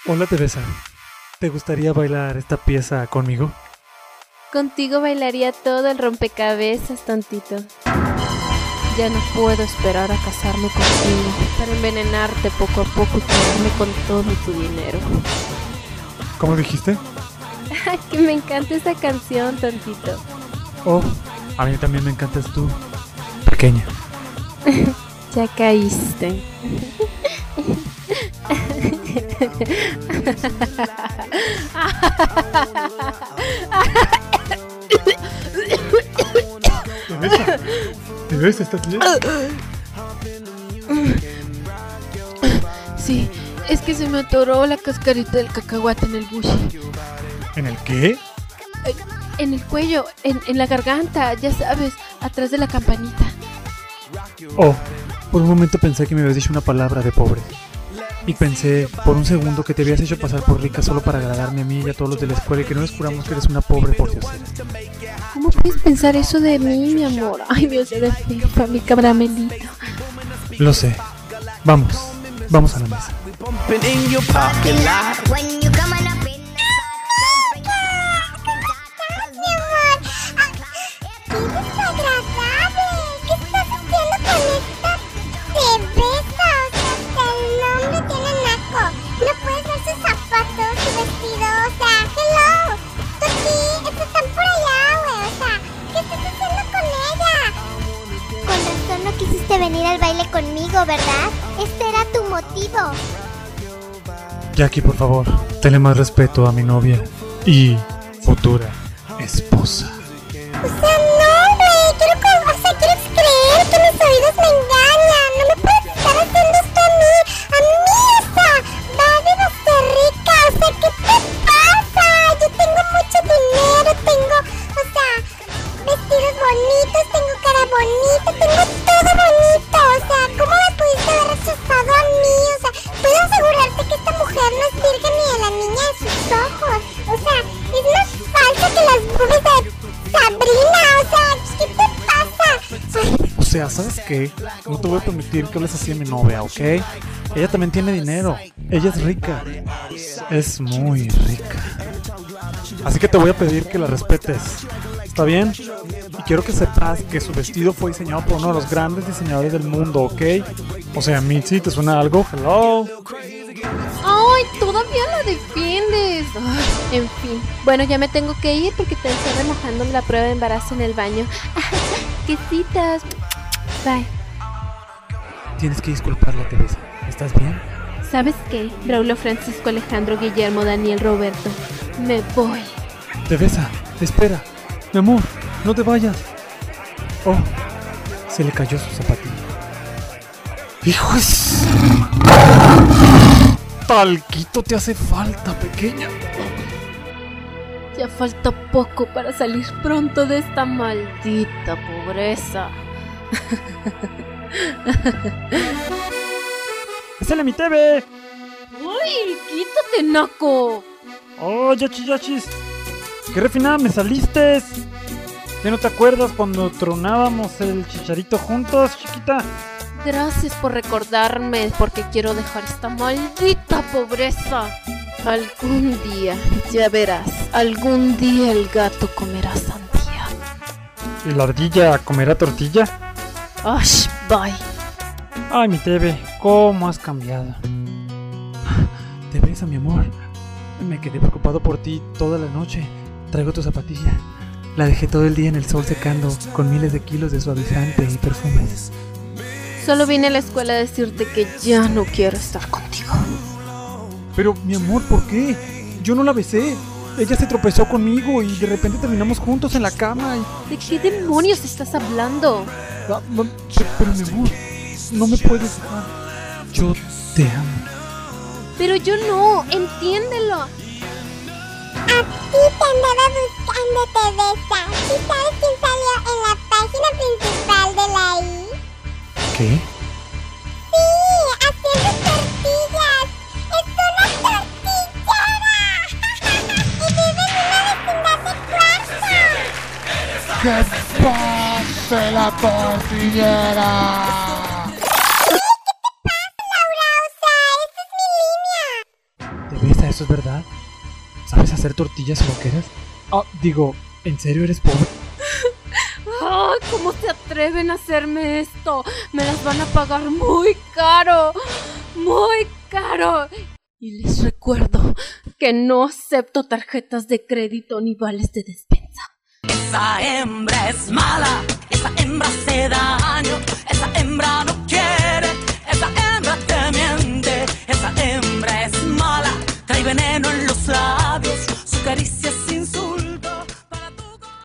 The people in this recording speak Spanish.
Hola Teresa, ¿te gustaría bailar esta pieza conmigo? Contigo bailaría todo el rompecabezas, tontito. Ya no puedo esperar a casarme contigo para envenenarte poco a poco y quedarme con todo tu dinero. ¿Cómo dijiste? Ay, que me encanta esa canción, tontito. Oh, a mí también me encantas tú, pequeña. Ya caíste. ¿Te ves? ¿Estás bien? Sí, es que se me atoró la cascarita del cacahuate en el bushi. ¿En el qué? En el cuello, en la garganta, ya sabes, atrás de la campanita. Oh, por un momento pensé que me habías dicho una palabra de pobre. Y pensé por un segundo que te habías hecho pasar por rica solo para agradarme a mí y a todos los de la escuela y que no descubramos que eres una pobre por Dios. ¿Cómo puedes pensar eso de mí, mi amor? Ay, Dios, eres FIFA, mi caramelito. Lo sé. Vamos a la mesa. No quisiste venir al baile conmigo, ¿verdad? Este era tu motivo. Jackie, por favor, tenle más respeto a mi novia y futura esposa. O sea, no, güey. Quiero creer que mis oídos me engañan. No me puedes estar haciendo esto a mí. A mí, Barbie va a ser rica. O sea, ¿qué te pasa? Yo tengo mucho dinero, tengo, vestidos bonitos, tengo cara bonita, tengo todo bonito. O sea, ¿cómo me pudiste haber rechazado a mí? O sea, puedo asegurarte que esta mujer no es virgen ni de la niña de sus ojos. O sea, es más falsa que las boobies de Sabrina. O sea, ¿qué te pasa? O sea, ¿sabes qué? No te voy a permitir que hables así de mi novia, ¿ok? Ella también tiene dinero. Ella es rica. Es muy rica. Así que te voy a pedir que la respetes. ¿Está bien? Y quiero que sepas que su vestido fue diseñado por uno de los grandes diseñadores del mundo, ¿ok? O sea, Mitzi, ¿te suena algo? Hello. Ay, todavía la defiendes. Ay, en fin. Bueno, ya me tengo que ir porque te estoy remojando la prueba de embarazo en el baño. Quesitas. Bye. Tienes que disculparla, Teresa. ¿Estás bien? ¿Sabes qué? Braulio, Francisco, Alejandro, Guillermo, Daniel, Roberto. Me voy. Teresa, espera. Mi amor, no te vayas. Oh, se le cayó su zapatilla. ¡Hijos! Talquito te hace falta, pequeña. Ya falta poco para salir pronto de esta maldita pobreza. ¡Esa es mi TV! ¡Uy! ¡Quítate, naco! ¡Oh, yachis! ¡Qué refinada me saliste! ¿Qué no te acuerdas cuando tronábamos el chicharito juntos, chiquita? Gracias por recordarme, porque quiero dejar esta maldita pobreza. Algún día, ya verás, algún día el gato comerá sandía. ¿Y la ardilla comerá tortilla? ¡Ash! Bye. Ay, mi TV, ¿cómo has cambiado? Teresa, mi amor, me quedé preocupado por ti toda la noche. Traigo tu zapatilla. La dejé todo el día en el sol secando, con miles de kilos de suavizante y perfumes. Solo vine a la escuela a decirte que ya no quiero estar contigo. Pero, mi amor, ¿por qué? Yo no la besé. Ella se tropezó conmigo y de repente terminamos juntos en la cama y... ¿De qué demonios estás hablando? Pero, mi amor, no me puedes dejar. Yo te amo. Pero yo no, entiéndelo. A ti te andaba buscando, Teresa. ¿Y sabes quién salió en la página principal de la I? ¿Qué? Sí, haciendo tortillas. ¡Es una tortillera! Y vive en una vecindad de Cranston. ¡Que pase la tortillera! Laura, o sea, esta es mi línea. Teresa, ¿Eso es verdad? ¿Sabes hacer tortillas roqueras? Ah, digo, ¿en serio eres pobre? ¡Ay, cómo se atreven a hacerme esto! Me las van a pagar muy caro. Muy caro. Y les recuerdo que no acepto tarjetas de crédito ni vales de despensa. Esa hembra es mala, esa hembra hace daño, esa hembra no quiere, esa hembra te miente, esa hembra es mala, trae veneno